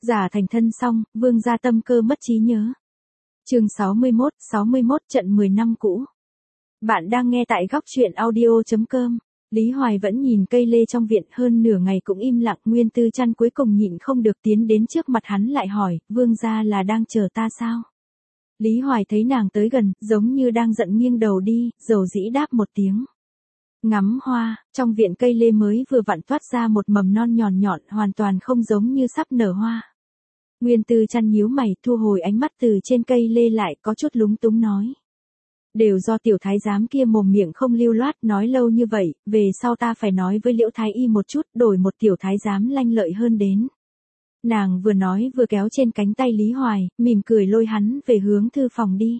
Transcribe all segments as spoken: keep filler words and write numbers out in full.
Giả thành thân xong, Vương gia tâm cơ mất trí nhớ. Chương sáu mươi mốt, sáu mươi mốt trận mười năm cũ. Bạn đang nghe tại góc truyện audio chấm com. Lý Hoài vẫn nhìn cây lê trong viện hơn nửa ngày cũng im lặng. Nguyên Tư Trăn cuối cùng nhịn không được tiến đến trước mặt hắn lại hỏi, Vương gia là đang chờ ta sao? Lý Hoài thấy nàng tới gần, giống như đang giận nghiêng đầu đi, dầu dĩ đáp một tiếng. Ngắm hoa, trong viện cây lê mới vừa vặn toát ra một mầm non nhọn nhọn hoàn toàn không giống như sắp nở hoa. Nguyên Tư Trăn nhíu mày thu hồi ánh mắt từ trên cây lê lại có chút lúng túng nói. Đều do tiểu thái giám kia mồm miệng không lưu loát nói lâu như vậy, về sau ta phải nói với Liễu Thái Y một chút đổi một tiểu thái giám lanh lợi hơn đến. Nàng vừa nói vừa kéo trên cánh tay Lý Hoài, mỉm cười lôi hắn về hướng thư phòng đi.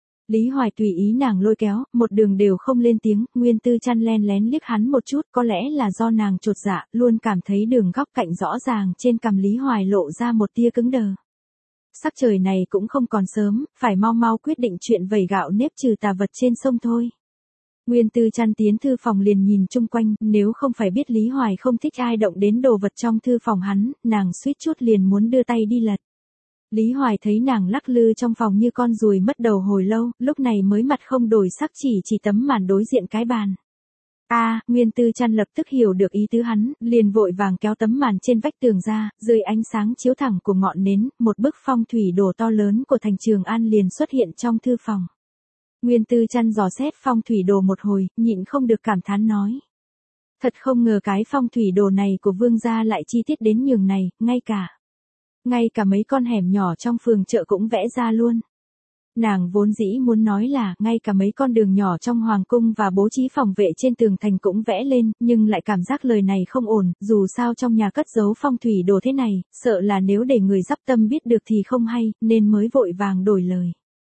Lý Hoài tùy ý nàng lôi kéo, một đường đều không lên tiếng, Nguyên Tư Trăn len lén liếc hắn một chút, có lẽ là do nàng chột dạ, luôn cảm thấy đường góc cạnh rõ ràng trên cằm Lý Hoài lộ ra một tia cứng đờ. Sắc trời này cũng không còn sớm, phải mau mau quyết định chuyện vẩy gạo nếp trừ tà vật trên sông thôi. Nguyên Tư Trăn tiến thư phòng liền nhìn chung quanh, nếu không phải biết Lý Hoài không thích ai động đến đồ vật trong thư phòng hắn, nàng suýt chút liền muốn đưa tay đi lật. Lý Hoài thấy nàng lắc lư trong phòng như con ruồi mất đầu hồi lâu, lúc này mới mặt không đổi sắc chỉ chỉ tấm màn đối diện cái bàn. A, à, Nguyên Tư Trăn lập tức hiểu được ý tứ hắn, liền vội vàng kéo tấm màn trên vách tường ra, dưới ánh sáng chiếu thẳng của ngọn nến, một bức phong thủy đồ to lớn của thành Trường An liền xuất hiện trong thư phòng. Nguyên Tư Trăn dò xét phong thủy đồ một hồi, nhịn không được cảm thán nói. Thật không ngờ cái phong thủy đồ này của Vương gia lại chi tiết đến nhường này, ngay cả. Ngay cả mấy con hẻm nhỏ trong phường chợ cũng vẽ ra luôn. Nàng vốn dĩ muốn nói là, ngay cả mấy con đường nhỏ trong hoàng cung và bố trí phòng vệ trên tường thành cũng vẽ lên, nhưng lại cảm giác lời này không ổn, dù sao trong nhà cất giấu phong thủy đồ thế này, sợ là nếu để người dắp tâm biết được thì không hay, nên mới vội vàng đổi lời.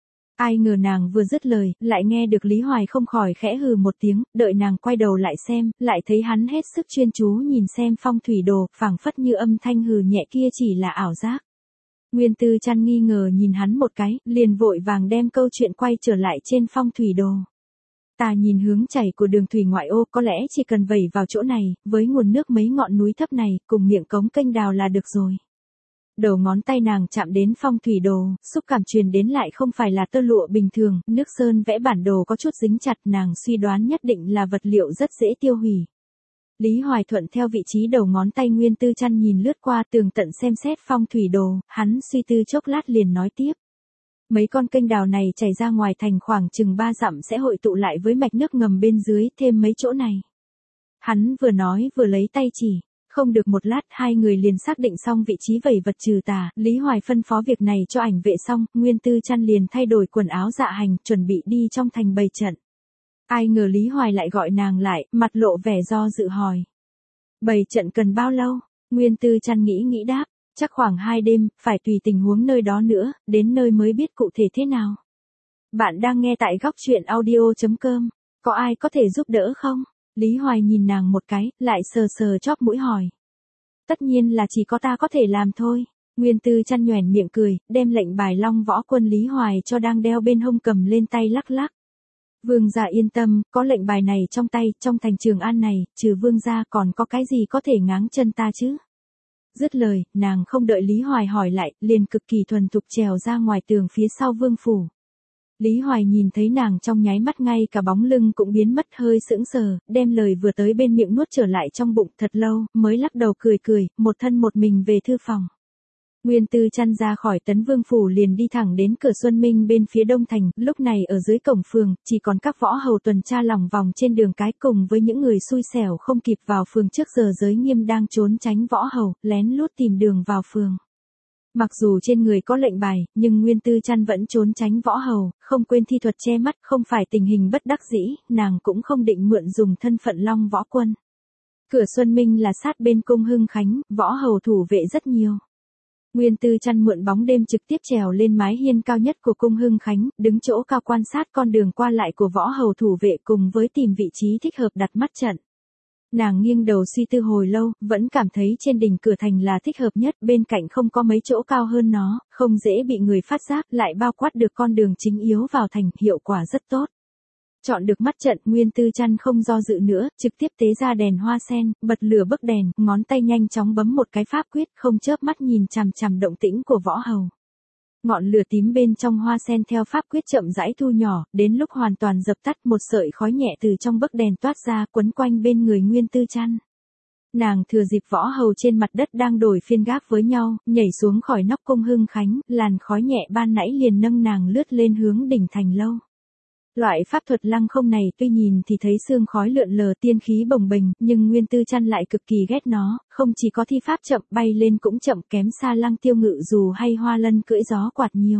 Ai ngờ nàng vừa dứt lời, lại nghe được Lý Hoài không khỏi khẽ hừ một tiếng, đợi nàng quay đầu lại xem, lại thấy hắn hết sức chuyên chú nhìn xem phong thủy đồ, phảng phất như âm thanh hừ nhẹ kia chỉ là ảo giác. Nguyên Tư Trăn nghi ngờ nhìn hắn một cái, liền vội vàng đem câu chuyện quay trở lại trên phong thủy đồ. Ta nhìn hướng chảy của đường thủy ngoại ô có lẽ chỉ cần vẩy vào chỗ này, với nguồn nước mấy ngọn núi thấp này, cùng miệng cống kênh đào là được rồi. Đầu ngón tay nàng chạm đến phong thủy đồ, xúc cảm truyền đến lại không phải là tơ lụa bình thường, nước sơn vẽ bản đồ có chút dính chặt, nàng suy đoán nhất định là vật liệu rất dễ tiêu hủy. Lý Hoài thuận theo vị trí đầu ngón tay Nguyên Tư Trăn nhìn lướt qua tường tận xem xét phong thủy đồ, hắn suy tư chốc lát liền nói tiếp. Mấy con kênh đào này chảy ra ngoài thành khoảng chừng ba dặm sẽ hội tụ lại với mạch nước ngầm bên dưới, thêm mấy chỗ này. Hắn vừa nói vừa lấy tay chỉ. Không được một lát hai người liền xác định xong vị trí vẩy vật trừ tà, Lý Hoài phân phó việc này cho ảnh vệ xong, Nguyên Tư Trăn liền thay đổi quần áo dạ hành, chuẩn bị đi trong thành bày trận. Ai ngờ Lý Hoài lại gọi nàng lại, mặt lộ vẻ do dự hỏi. Bày trận cần bao lâu? Nguyên Tư Trăn nghĩ nghĩ đáp, chắc khoảng hai đêm, phải tùy tình huống nơi đó nữa, đến nơi mới biết cụ thể thế nào. Bạn đang nghe tại góc truyện audio chấm com, có ai có thể giúp đỡ không? Lý Hoài nhìn nàng một cái, lại sờ sờ chóp mũi hỏi. Tất nhiên là chỉ có ta có thể làm thôi. Nguyên Tư Trăn nhoẻn miệng cười, đem lệnh bài Long Võ Quân Lý Hoài cho đang đeo bên hông cầm lên tay lắc lắc. Vương gia yên tâm, có lệnh bài này trong tay, trong thành Trường An này, trừ vương gia còn có cái gì có thể ngáng chân ta chứ? Dứt lời, nàng không đợi Lý Hoài hỏi lại, liền cực kỳ thuần thục trèo ra ngoài tường phía sau vương phủ. Lý Hoài nhìn thấy nàng trong nháy mắt ngay cả bóng lưng cũng biến mất hơi sững sờ, đem lời vừa tới bên miệng nuốt trở lại trong bụng thật lâu, mới lắc đầu cười cười, một thân một mình về thư phòng. Nguyên Tư Trăn ra khỏi Tấn Vương phủ liền đi thẳng đến cửa Xuân Minh bên phía đông thành, lúc này ở dưới cổng phường, chỉ còn các võ hầu tuần tra lòng vòng trên đường cái cùng với những người xui xẻo không kịp vào phường trước giờ giới nghiêm đang trốn tránh võ hầu, lén lút tìm đường vào phường. Mặc dù trên người có lệnh bài, nhưng Nguyên Tư Trăn vẫn trốn tránh võ hầu, không quên thi thuật che mắt, không phải tình hình bất đắc dĩ, nàng cũng không định mượn dùng thân phận Long Võ Quân. Cửa Xuân Minh là sát bên cung Hưng Khánh, võ hầu thủ vệ rất nhiều. Nguyên Tư Trăn mượn bóng đêm trực tiếp trèo lên mái hiên cao nhất của cung Hưng Khánh, đứng chỗ cao quan sát con đường qua lại của võ hầu thủ vệ cùng với tìm vị trí thích hợp đặt mắt trận. Nàng nghiêng đầu suy tư hồi lâu, vẫn cảm thấy trên đỉnh cửa thành là thích hợp nhất, bên cạnh không có mấy chỗ cao hơn nó, không dễ bị người phát giác, lại bao quát được con đường chính yếu vào thành, hiệu quả rất tốt. Chọn được mắt trận, Nguyên Tư Trăn không do dự nữa, trực tiếp tế ra đèn hoa sen, bật lửa bức đèn, ngón tay nhanh chóng bấm một cái pháp quyết, không chớp mắt nhìn chằm chằm động tĩnh của Võ Hầu. Ngọn lửa tím bên trong hoa sen theo pháp quyết chậm rãi thu nhỏ, đến lúc hoàn toàn dập tắt, một sợi khói nhẹ từ trong bức đèn toát ra, quấn quanh bên người Nguyên Tư Trăn. Nàng thừa dịp Võ Hầu trên mặt đất đang đổi phiên gác với nhau, nhảy xuống khỏi nóc cung Hưng Khánh, làn khói nhẹ ban nãy liền nâng nàng lướt lên hướng đỉnh thành lâu. Loại pháp thuật lăng không này tuy nhìn thì thấy sương khói lượn lờ tiên khí bồng bềnh, nhưng Nguyên Tư Trăn lại cực kỳ ghét nó, không chỉ có thi pháp chậm, bay lên cũng chậm, kém xa Lăng Tiêu Ngự Dù hay Hoa Lân cưỡi gió quạt nhiều.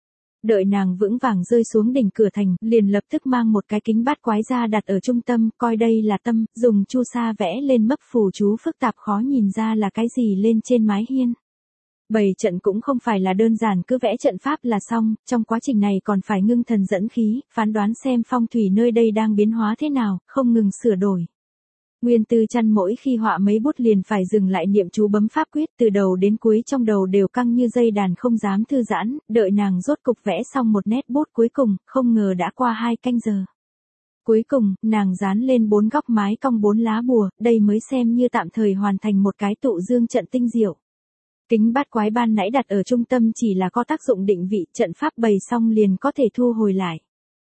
Đợi nàng vững vàng rơi xuống đỉnh cửa thành, liền lập tức mang một cái kính bát quái ra đặt ở trung tâm, coi đây là tâm, dùng chu sa vẽ lên mấp phù chú phức tạp khó nhìn ra là cái gì lên trên mái hiên. Bày trận cũng không phải là đơn giản cứ vẽ trận pháp là xong, trong quá trình này còn phải ngưng thần dẫn khí, phán đoán xem phong thủy nơi đây đang biến hóa thế nào, không ngừng sửa đổi. Nguyên Tư Trăn mỗi khi họa mấy bút liền phải dừng lại niệm chú bấm pháp quyết, từ đầu đến cuối trong đầu đều căng như dây đàn không dám thư giãn, đợi nàng rốt cục vẽ xong một nét bút cuối cùng, không ngờ đã qua hai canh giờ. Cuối cùng, nàng dán lên bốn góc mái cong bốn lá bùa, đây mới xem như tạm thời hoàn thành một cái tụ dương trận tinh diệu. Kính bát quái ban nãy đặt ở trung tâm chỉ là có tác dụng định vị, trận pháp bày xong liền có thể thu hồi lại.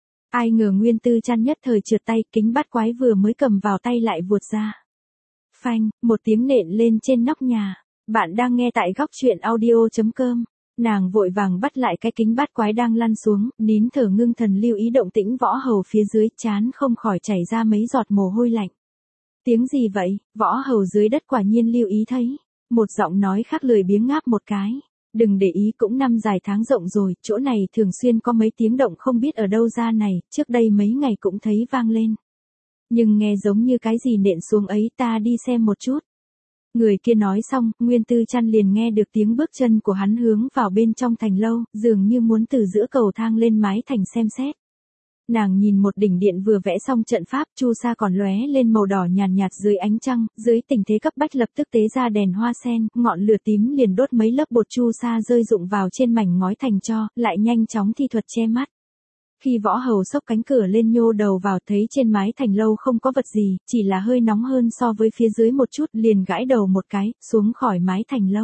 Ai ngờ Nguyên Tư Trăn nhất thời trượt tay, kính bát quái vừa mới cầm vào tay lại vuột ra. Phanh, một tiếng nện lên trên nóc nhà. Bạn đang nghe tại góc truyện audio chấm com. Nàng vội vàng bắt lại cái kính bát quái đang lăn xuống, nín thở ngưng thần lưu ý động tĩnh Võ Hầu phía dưới, trán không khỏi chảy ra mấy giọt mồ hôi lạnh. Tiếng gì vậy? Võ Hầu dưới đất quả nhiên lưu ý thấy. Một giọng nói khác lười biếng ngáp một cái. Đừng để ý, cũng năm dài tháng rộng rồi, chỗ này thường xuyên có mấy tiếng động không biết ở đâu ra này, trước đây mấy ngày cũng thấy vang lên. Nhưng nghe giống như cái gì nện xuống ấy, ta đi xem một chút. Người kia nói xong, Nguyên Tư Trăn liền nghe được tiếng bước chân của hắn hướng vào bên trong thành lâu, dường như muốn từ giữa cầu thang lên mái thành xem xét. Nàng nhìn một đỉnh điện vừa vẽ xong trận pháp, chu sa còn lóe lên màu đỏ nhàn nhạt, nhạt dưới ánh trăng, dưới tình thế cấp bách lập tức tế ra đèn hoa sen, ngọn lửa tím liền đốt mấy lớp bột chu sa rơi rụng vào trên mảnh ngói thành tro, lại nhanh chóng thi thuật che mắt. Khi Võ Hầu xốc cánh cửa lên nhô đầu vào thấy trên mái thành lâu không có vật gì, chỉ là hơi nóng hơn so với phía dưới một chút, liền gãi đầu một cái, xuống khỏi mái thành lâu.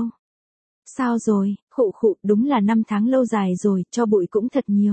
Sao rồi, khụ khụ, đúng là năm tháng lâu dài rồi, cho bụi cũng thật nhiều.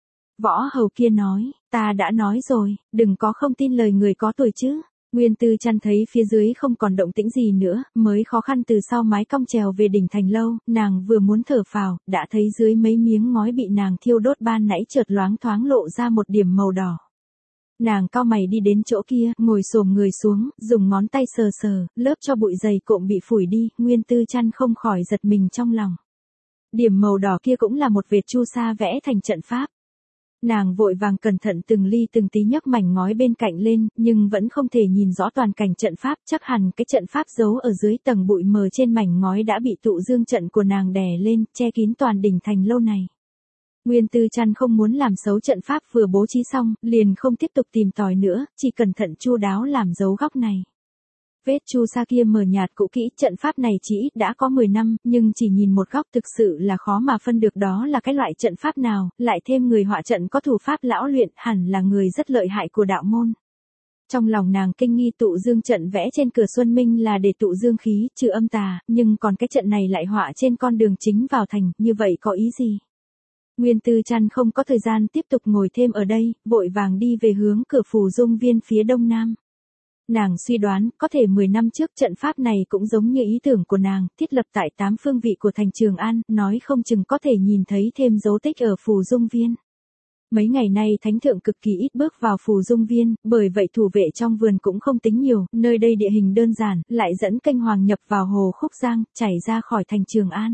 Võ Hầu kia nói, ta đã nói rồi, đừng có không tin lời người có tuổi chứ. Nguyên Tư Trăn thấy phía dưới không còn động tĩnh gì nữa, mới khó khăn từ sau mái cong trèo về đỉnh thành lâu, nàng vừa muốn thở phào, đã thấy dưới mấy miếng ngói bị nàng thiêu đốt ban nãy chợt loáng thoáng lộ ra một điểm màu đỏ. Nàng cau mày đi đến chỗ kia, ngồi xổm người xuống, dùng ngón tay sờ sờ, lớp cho bụi dày cộm bị phủi đi, Nguyên Tư Trăn không khỏi giật mình trong lòng. Điểm màu đỏ kia cũng là một vệt chu sa vẽ thành trận pháp. Nàng vội vàng cẩn thận từng ly từng tí nhấc mảnh ngói bên cạnh lên, nhưng vẫn không thể nhìn rõ toàn cảnh trận pháp, chắc hẳn cái trận pháp giấu ở dưới tầng bụi mờ trên mảnh ngói đã bị tụ dương trận của nàng đè lên, che kín toàn đỉnh thành lâu này. Nguyên Tư Trăn không muốn làm xấu trận pháp vừa bố trí xong, liền không tiếp tục tìm tòi nữa, chỉ cẩn thận chu đáo làm dấu góc này. Vết chu sa kia mờ nhạt cũ kỹ, trận pháp này chỉ ít đã có mười năm, nhưng chỉ nhìn một góc thực sự là khó mà phân được đó là cái loại trận pháp nào, lại thêm người họa trận có thủ pháp lão luyện, hẳn là người rất lợi hại của đạo môn. Trong lòng nàng kinh nghi tụ dương trận vẽ trên cửa Xuân Minh là để tụ dương khí, trừ âm tà, nhưng còn cái trận này lại họa trên con đường chính vào thành, như vậy có ý gì? Nguyên Tư Trăn không có thời gian tiếp tục ngồi thêm ở đây, vội vàng đi về hướng cửa Phù Dung Viên phía đông nam. Nàng suy đoán, có thể mười năm trước trận pháp này cũng giống như ý tưởng của nàng, thiết lập tại tám phương vị của thành Trường An, nói không chừng có thể nhìn thấy thêm dấu tích ở Phù Dung Viên. Mấy ngày nay thánh thượng cực kỳ ít bước vào Phù Dung Viên, bởi vậy thủ vệ trong vườn cũng không tính nhiều, nơi đây địa hình đơn giản, lại dẫn kênh Hoàng nhập vào hồ Khúc Giang, chảy ra khỏi thành Trường An.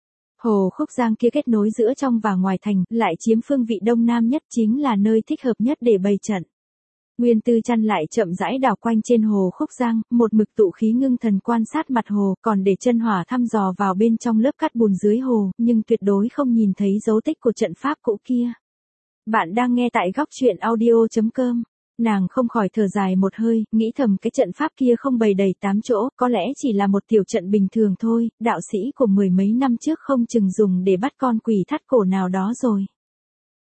Hồ Khúc Giang kia kết nối giữa trong và ngoài thành, lại chiếm phương vị đông nam nhất, chính là nơi thích hợp nhất để bày trận. Nguyên Tư Trăn lại chậm rãi đảo quanh trên hồ Khúc Giang, một mực tụ khí ngưng thần quan sát mặt hồ, còn để chân hỏa thăm dò vào bên trong lớp cát bùn dưới hồ, nhưng tuyệt đối không nhìn thấy dấu tích của trận pháp cũ kia. Bạn đang nghe tại góc truyện audio chấm com. Nàng không khỏi thở dài một hơi, nghĩ thầm cái trận pháp kia không bày đầy tám chỗ, có lẽ chỉ là một tiểu trận bình thường thôi, đạo sĩ của mười mấy năm trước không chừng dùng để bắt con quỷ thắt cổ nào đó rồi.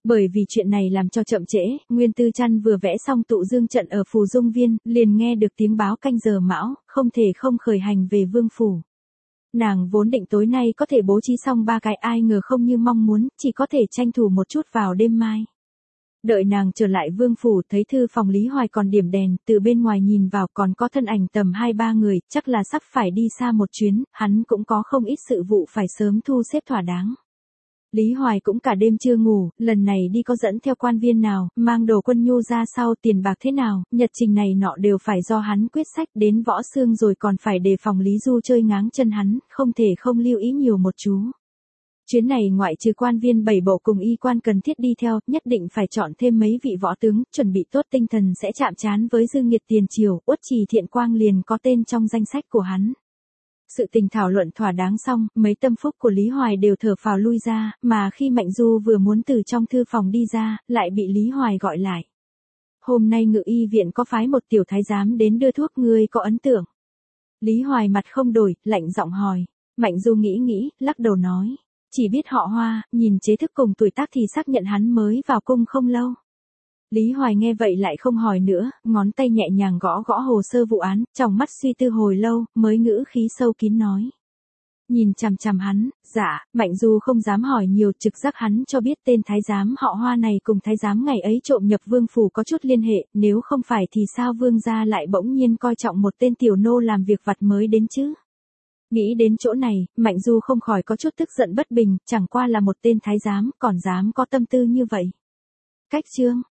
Bởi vì chuyện này làm cho chậm trễ, Nguyên Tư Trăn vừa vẽ xong tụ dương trận ở Phù Dung Viên, liền nghe được tiếng báo canh giờ mão, không thể không khởi hành về vương phủ. Nàng vốn định tối nay có thể bố trí xong ba cái, ai ngờ không như mong muốn, chỉ có thể tranh thủ một chút vào đêm mai. Đợi nàng trở lại vương phủ thấy thư phòng Lý Hoài còn điểm đèn, từ bên ngoài nhìn vào còn có thân ảnh tầm hai ba người, chắc là sắp phải đi xa một chuyến, hắn cũng có không ít sự vụ phải sớm thu xếp thỏa đáng. Lý Hoài cũng cả đêm chưa ngủ, lần này đi có dẫn theo quan viên nào, mang đồ quân nhu ra sau, tiền bạc thế nào, nhật trình này nọ đều phải do hắn quyết sách, đến Võ Xương rồi còn phải đề phòng Lý Du chơi ngáng chân hắn, không thể không lưu ý nhiều một chú. Chuyến này ngoại trừ quan viên bảy bộ cùng y quan cần thiết đi theo, nhất định phải chọn thêm mấy vị võ tướng, chuẩn bị tốt tinh thần sẽ chạm trán với Dương Nghiệt tiền triều, Uất Trì Thiện Quang liền có tên trong danh sách của hắn. Sự tình thảo luận thỏa đáng xong, mấy tâm phúc của Lý Hoài đều thở phào lui ra, mà khi Mạnh Du vừa muốn từ trong thư phòng đi ra, lại bị Lý Hoài gọi lại. Hôm nay Ngự Y viện có phái một tiểu thái giám đến đưa thuốc, ngươi có ấn tượng? Lý Hoài mặt không đổi, lạnh giọng hỏi. Mạnh Du nghĩ nghĩ, lắc đầu nói. Chỉ biết họ Hoa, nhìn chế thức cùng tuổi tác thì xác nhận hắn mới vào cung không lâu. Lý Hoài nghe vậy lại không hỏi nữa, ngón tay nhẹ nhàng gõ gõ hồ sơ vụ án, trong mắt suy tư hồi lâu, mới ngữ khí sâu kín nói. Nhìn chằm chằm hắn, dạ, Mạnh Du không dám hỏi nhiều, trực giác hắn cho biết tên thái giám họ Hoa này cùng thái giám ngày ấy trộm nhập vương phủ có chút liên hệ, nếu không phải thì sao vương gia lại bỗng nhiên coi trọng một tên tiểu nô làm việc vặt mới đến chứ? Nghĩ đến chỗ này, Mạnh Du không khỏi có chút tức giận bất bình, chẳng qua là một tên thái giám, còn dám có tâm tư như vậy. Cách chương